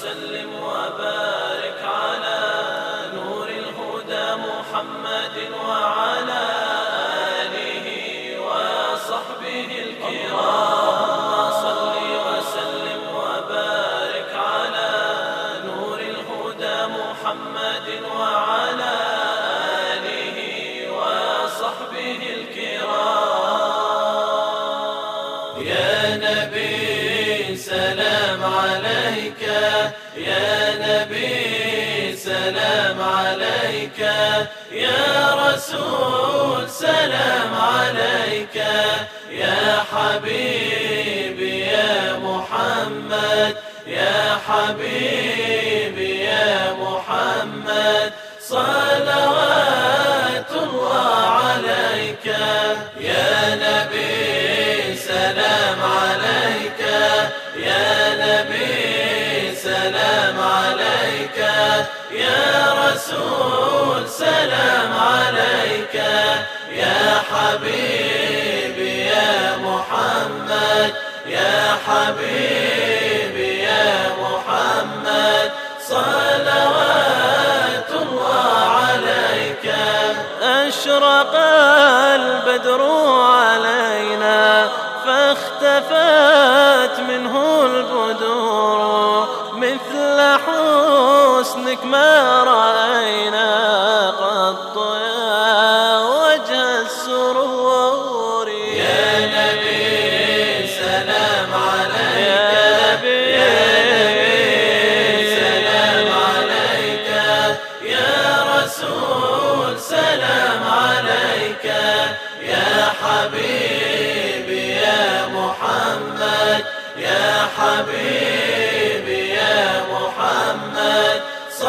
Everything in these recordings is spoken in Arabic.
وسلم وبارك على نور الهدى محمد وعلى آله وصحبه الكرام. صل وسلم وبارك على نور الهدى محمد وعلى آله وصحبه الكرام. يا نبي سلام عليك، يا نبي سلام عليك، يا رسول سلام عليك، يا حبيبي يا محمد، يا حبيبي يا محمد، صلوات الله عليك. يا نبي سلام عليك، يا نبي سلام عليك، يا رسول سلام عليك، يا حبيبي يا محمد، يا حبيبي يا محمد، صلوات الله عليك. أشرق البدر علينا فاختفت منه البدور، مثل حسنك ما رأينا قط يا وجه السرور. يا نبي سلام عليك، يا نبي سلام عليك، يا رسول سلام عليك، يا حبيبي يا محمد، يا حبيبي يا محمد،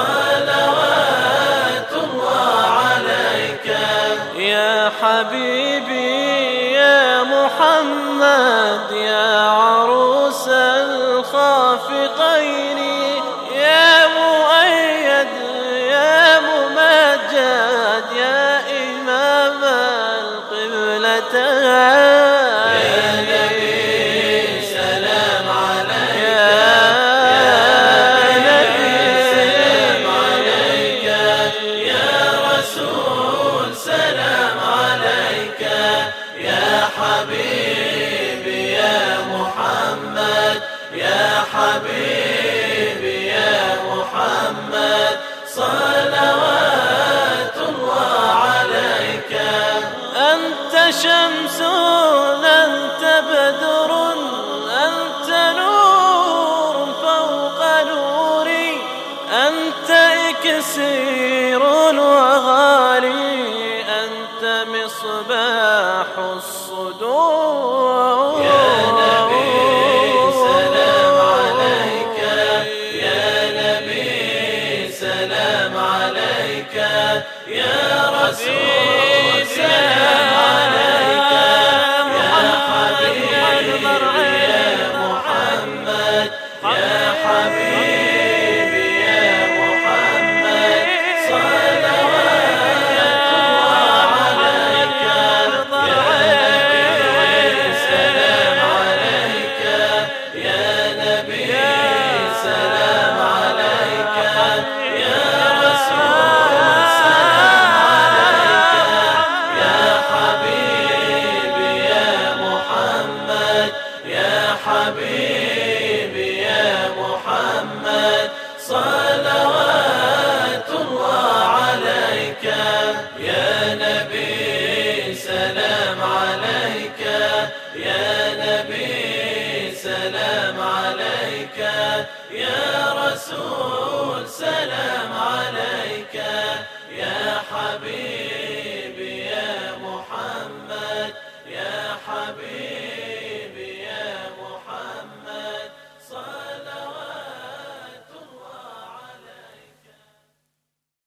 صلوات الله عليك. يا حبيبي يا محمد، يا عروس الخافقين، يا مؤيد يا ممجد، يا إمام القبلتين. حبيبي يا محمد، يا حبيبي يا محمد، صلوات الله عليك. أنت شمس أنت بدر أنت نور فوق نوري، أنت إكسير وغالي، أنت مصباح الصدور. يا نبي سلام عليك، يا نبي سلام عليك، يا رسول سلام عليك، يا حبيبي يا محمد، يا حبيبي يا محمد، صلوات الله عليك. يا نبي سلام عليك، يا نبي سلام عليك، يا رسول سلام عليك، يا حبيبي يا محمد، يا حبيبي يا محمد، صلوات الله عليك. يا نبي سلام عليك، يا نبي سلام عليك، يا رسول سلام عليك، يا حبيبي يا محمد، يا حبيبي